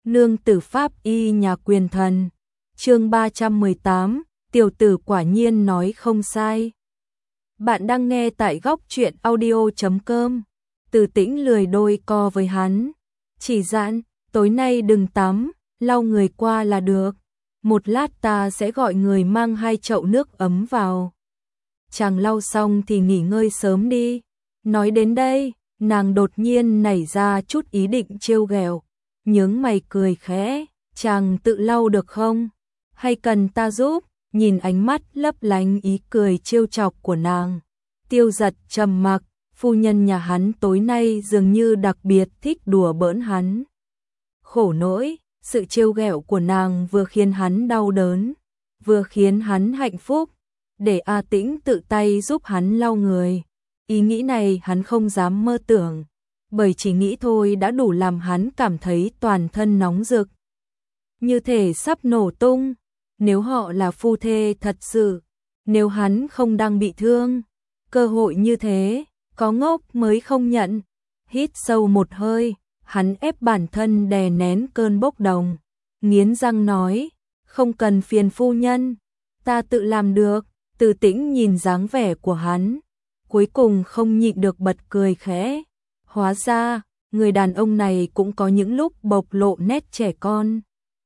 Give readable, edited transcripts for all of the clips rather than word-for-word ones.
Nương tử pháp y nhà quyền thần. Chương 318, tiểu tử quả nhiên nói không sai. Bạn đang nghe tại góc truyện audio.com. Từ Tĩnh lười đôi co với hắn, chỉ dặn, tối nay đừng tắm, lau người qua là được. Một lát ta sẽ gọi người mang 2 chậu nước ấm vào. Chàng lau xong thì nghỉ ngơi sớm đi. Nói đến đây, nàng đột nhiên nảy ra chút ý định trêu ghẹo, nhướng mày cười khẽ, chàng tự lau được không? Hay cần ta giúp? Nhìn ánh mắt lấp lánh ý cười trêu chọc của nàng, Tiêu Dật trầm mặc, phu nhân nhà hắn tối nay dường như đặc biệt thích đùa bỡn hắn. Khổ nỗi, sự trêu ghẹo của nàng vừa khiến hắn đau đớn, vừa khiến hắn hạnh phúc, để A Tĩnh tự tay giúp hắn lau người. Ý nghĩ này hắn không dám mơ tưởng, bởi chỉ nghĩ thôi đã đủ làm hắn cảm thấy toàn thân nóng rực, như thể sắp nổ tung. Nếu họ là phu thê thật sự, nếu hắn không đang bị thương, cơ hội như thế, có ngốc mới không nhận. Hít sâu một hơi, hắn ép bản thân đè nén cơn bốc đồng, nghiến răng nói, không cần phiền phu nhân, ta tự làm được. Từ Tĩnh nhìn dáng vẻ của hắn, cuối cùng không nhịn được bật cười khẽ. Hóa ra, người đàn ông này cũng có những lúc bộc lộ nét trẻ con.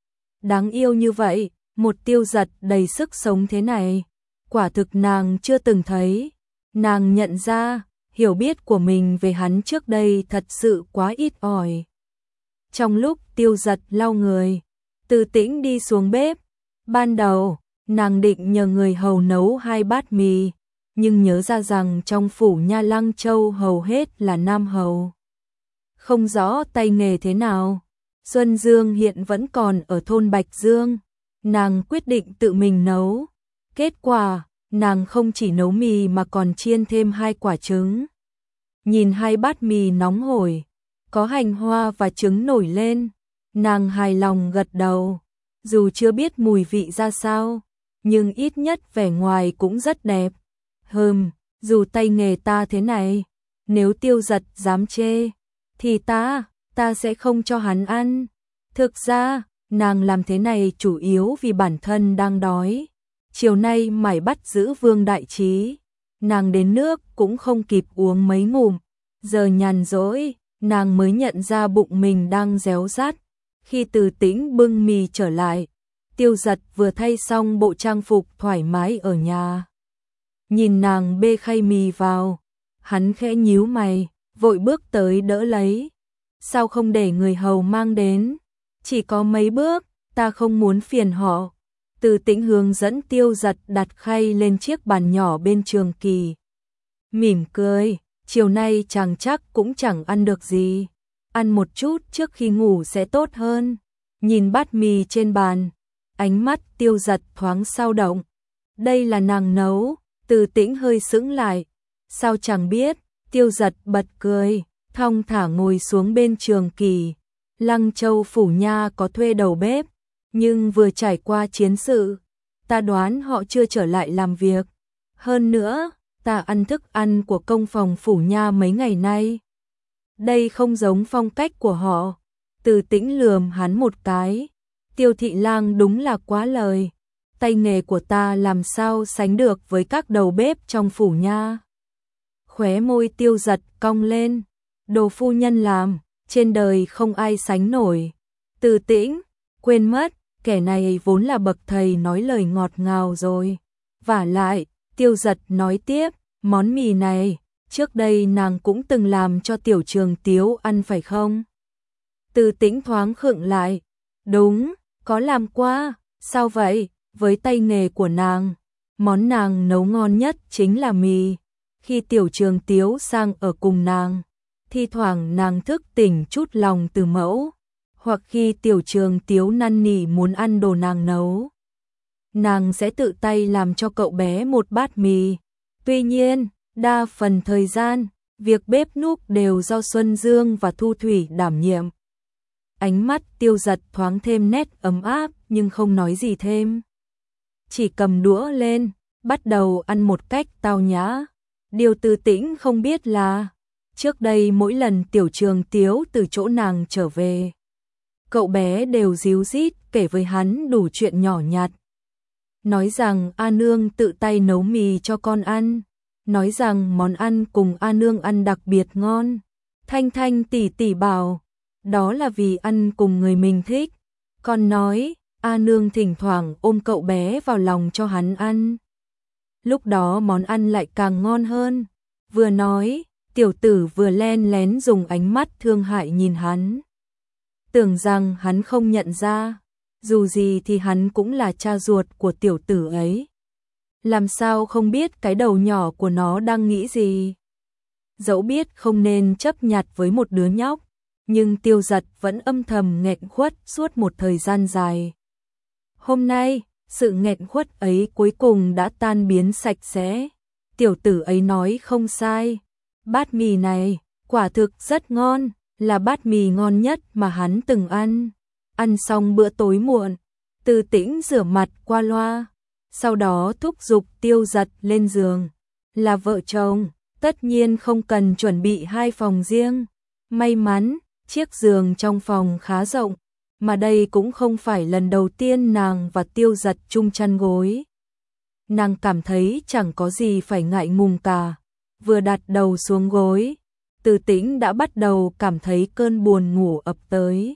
Đáng yêu như vậy, một Tiêu Dật đầy sức sống thế này, quả thực nàng chưa từng thấy. Nàng nhận ra, hiểu biết của mình về hắn trước đây thật sự quá ít ỏi. Trong lúc Tiêu Dật lau người, Từ Tĩnh đi xuống bếp. Ban đầu, nàng định nhờ người hầu nấu 2 bát mì, nhưng nhớ ra rằng trong phủ Nha Lăng Châu hầu hết là nam hầu, không rõ tay nghề thế nào. Xuân Dương hiện vẫn còn ở thôn Bạch Dương, nàng quyết định tự mình nấu. Kết quả, nàng không chỉ nấu mì mà còn chiên thêm 2 quả trứng. Nhìn 2 bát mì nóng hổi, có hành hoa và trứng nổi lên, nàng hài lòng gật đầu. Dù chưa biết mùi vị ra sao, nhưng ít nhất vẻ ngoài cũng rất đẹp. Dù tay nghề ta thế này, nếu Tiêu Dật dám chê, thì ta sẽ không cho hắn ăn. Thực ra, nàng làm thế này chủ yếu vì bản thân đang đói. Chiều nay mải bắt giữ Vương Đại Trí, nàng đến nước cũng không kịp uống mấy ngụm. Giờ nhàn rỗi, nàng mới nhận ra bụng mình đang réo rát. Khi Từ Tĩnh bưng mì trở lại, Tiêu Dật vừa thay xong bộ trang phục thoải mái ở nhà. Nhìn nàng bê khay mì vào, hắn khẽ nhíu mày, vội bước tới đỡ lấy. Sao không để người hầu mang đến? Chỉ có mấy bước, ta không muốn phiền họ. Từ Tĩnh hướng dẫn Tiêu Dật đặt khay lên chiếc bàn nhỏ bên trường kỳ. Mỉm cười, chiều nay chàng chắc cũng chẳng ăn được gì. Ăn một chút trước khi ngủ sẽ tốt hơn. Nhìn bát mì trên bàn, ánh mắt Tiêu Dật thoáng dao động. Đây là nàng nấu. Từ Tĩnh hơi sững lại. Sao chẳng biết? Tiêu Dật bật cười, thong thả ngồi xuống bên trường kỳ. Lăng Châu phủ nha có thuê đầu bếp, nhưng vừa trải qua chiến sự, ta đoán họ chưa trở lại làm việc. Hơn nữa, ta ăn thức ăn của công phòng phủ nha mấy ngày nay. Đây không giống phong cách của họ. Từ Tĩnh lườm hắn một cái. Tiêu thị lang đúng là quá lời. Tay nghề của ta làm sao sánh được với các đầu bếp trong phủ nha. Khóe môi Tiêu Dật cong lên. Đồ phu nhân làm, trên đời không ai sánh nổi. Từ Tĩnh, quên mất, kẻ này vốn là bậc thầy nói lời ngọt ngào rồi. Vả lại, Tiêu Dật nói tiếp, món mì này, trước đây nàng cũng từng làm cho Tiểu Trường Tiếu ăn phải không? Từ Tĩnh thoáng khựng lại. Đúng, có làm qua. Sao vậy? Với tay nghề của nàng, món nàng nấu ngon nhất chính là mì. Khi Tiểu Trường Tiếu sang ở cùng nàng, thi thoảng nàng thức tỉnh chút lòng từ mẫu, hoặc khi Tiểu Trường Tiếu năn nỉ muốn ăn đồ nàng nấu, nàng sẽ tự tay làm cho cậu bé một bát mì. Tuy nhiên, đa phần thời gian, việc bếp núc đều do Xuân Dương và Thu Thủy đảm nhiệm. Ánh mắt Tiêu Dật thoáng thêm nét ấm áp nhưng không nói gì thêm. Chỉ cầm đũa lên, bắt đầu ăn một cách tao nhã. Điều Từ Tĩnh không biết là, trước đây mỗi lần Tiểu Trường Tiếu từ chỗ nàng trở về, cậu bé đều díu dít kể với hắn đủ chuyện nhỏ nhặt. Nói rằng A Nương tự tay nấu mì cho con ăn, nói rằng món ăn cùng A Nương ăn đặc biệt ngon. Thanh Thanh tỷ tỷ bảo, đó là vì ăn cùng người mình thích. Con nói, A Nương thỉnh thoảng ôm cậu bé vào lòng cho hắn ăn. Lúc đó món ăn lại càng ngon hơn. Vừa nói, tiểu tử vừa len lén dùng ánh mắt thương hại nhìn hắn. Tưởng rằng hắn không nhận ra, dù gì thì hắn cũng là cha ruột của tiểu tử ấy. Làm sao không biết cái đầu nhỏ của nó đang nghĩ gì. Dẫu biết không nên chấp nhặt với một đứa nhóc, nhưng Tiêu Dật vẫn âm thầm nghẹn khuất suốt một thời gian dài. Hôm nay, sự nghẹn khuất ấy cuối cùng đã tan biến sạch sẽ. Tiểu tử ấy nói không sai. Bát mì này, quả thực rất ngon, là bát mì ngon nhất mà hắn từng ăn. Ăn xong bữa tối muộn, Từ Tĩnh rửa mặt qua loa, sau đó thúc giục Tiêu Dật lên giường. Là vợ chồng, tất nhiên không cần chuẩn bị hai phòng riêng. May mắn, chiếc giường trong phòng khá rộng, mà đây cũng không phải lần đầu tiên nàng và Tiêu Dật chung chăn gối. Nàng cảm thấy chẳng có gì phải ngại ngùng cả. Vừa đặt đầu xuống gối, Từ Tĩnh đã bắt đầu cảm thấy cơn buồn ngủ ập tới.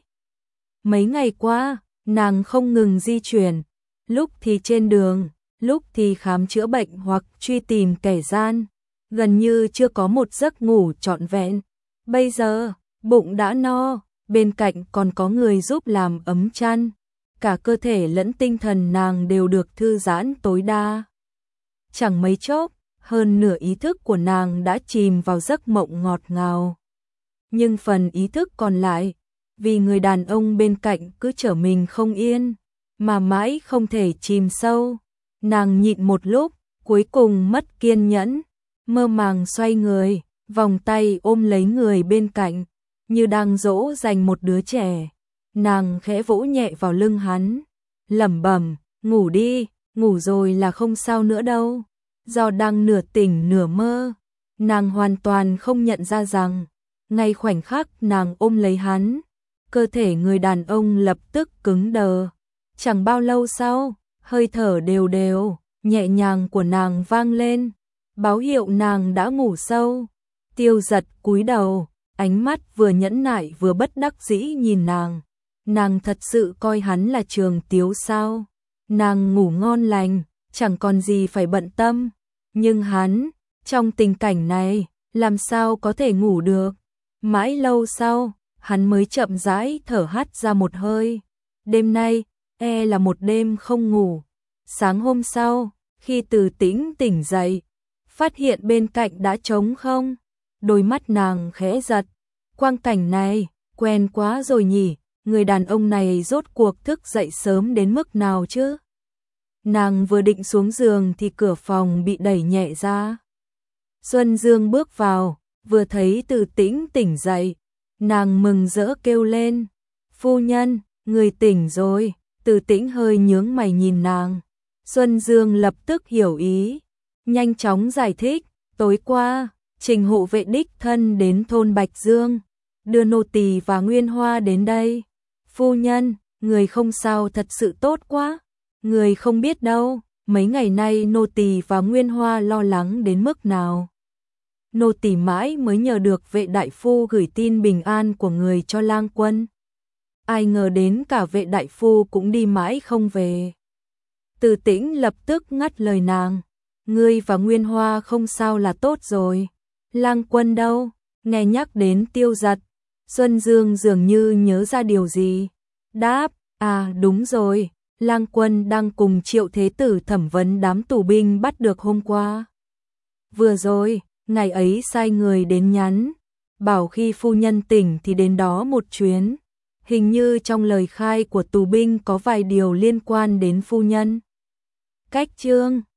Mấy ngày qua, nàng không ngừng di chuyển, lúc thì trên đường, lúc thì khám chữa bệnh hoặc truy tìm kẻ gian, gần như chưa có một giấc ngủ trọn vẹn. Bây giờ, bụng đã no, bên cạnh còn có người giúp làm ấm chăn, cả cơ thể lẫn tinh thần nàng đều được thư giãn tối đa. Chẳng mấy chốc, hơn nửa ý thức của nàng đã chìm vào giấc mộng ngọt ngào. Nhưng phần ý thức còn lại, vì người đàn ông bên cạnh cứ trở mình không yên, mà mãi không thể chìm sâu. Nàng nhịn một lúc, cuối cùng mất kiên nhẫn, mơ màng xoay người, vòng tay ôm lấy người bên cạnh, như đang dỗ dành một đứa trẻ. Nàng khẽ vỗ nhẹ vào lưng hắn, lẩm bẩm, ngủ đi, ngủ rồi là không sao nữa đâu. Do đang nửa tỉnh nửa mơ, nàng hoàn toàn không nhận ra rằng, ngay khoảnh khắc nàng ôm lấy hắn, cơ thể người đàn ông lập tức cứng đờ. Chẳng bao lâu sau, hơi thở đều đều, nhẹ nhàng của nàng vang lên, báo hiệu nàng đã ngủ sâu. Tiêu Dật cúi đầu, ánh mắt vừa nhẫn nại vừa bất đắc dĩ nhìn nàng. Nàng thật sự coi hắn là Trường Tiếu sao? Nàng ngủ ngon lành, chẳng còn gì phải bận tâm. Nhưng hắn, trong tình cảnh này, làm sao có thể ngủ được? Mãi lâu sau, hắn mới chậm rãi thở hắt ra một hơi. Đêm nay, là một đêm không ngủ. Sáng hôm sau, khi Từ Tĩnh tỉnh dậy, phát hiện bên cạnh đã trống không. Đôi mắt nàng khẽ giật. Quang cảnh này, quen quá rồi nhỉ, người đàn ông này rốt cuộc thức dậy sớm đến mức nào chứ? Nàng vừa định xuống giường thì cửa phòng bị đẩy nhẹ ra. Xuân Dương bước vào, vừa thấy Từ Tĩnh tỉnh dậy, nàng mừng rỡ kêu lên, phu nhân, người tỉnh rồi. Từ Tĩnh hơi nhướng mày nhìn nàng. Xuân Dương lập tức hiểu ý, nhanh chóng giải thích, tối qua, Trình hộ vệ đích thân đến thôn Bạch Dương, đưa nô tỳ và Nguyên Hoa đến đây. Phu nhân, người không sao thật sự tốt quá. Người không biết đâu, mấy ngày nay nô tỳ và Nguyên Hoa lo lắng đến mức nào. Nô tỳ mãi mới nhờ được vệ đại phu gửi tin bình an của người cho lang quân. Ai ngờ đến cả vệ đại phu cũng đi mãi không về. Từ Tĩnh lập tức ngắt lời nàng. Ngươi và Nguyên Hoa không sao là tốt rồi. Lang quân đâu? Nghe nhắc đến Tiêu Dật, Xuân Dương dường như nhớ ra điều gì. Đáp, đúng rồi. Lang quân đang cùng Triệu Thế Tử thẩm vấn đám tù binh bắt được hôm qua. Vừa rồi, ngày ấy sai người đến nhắn, bảo khi phu nhân tỉnh thì đến đó một chuyến. Hình như trong lời khai của tù binh có vài điều liên quan đến phu nhân. Cách chương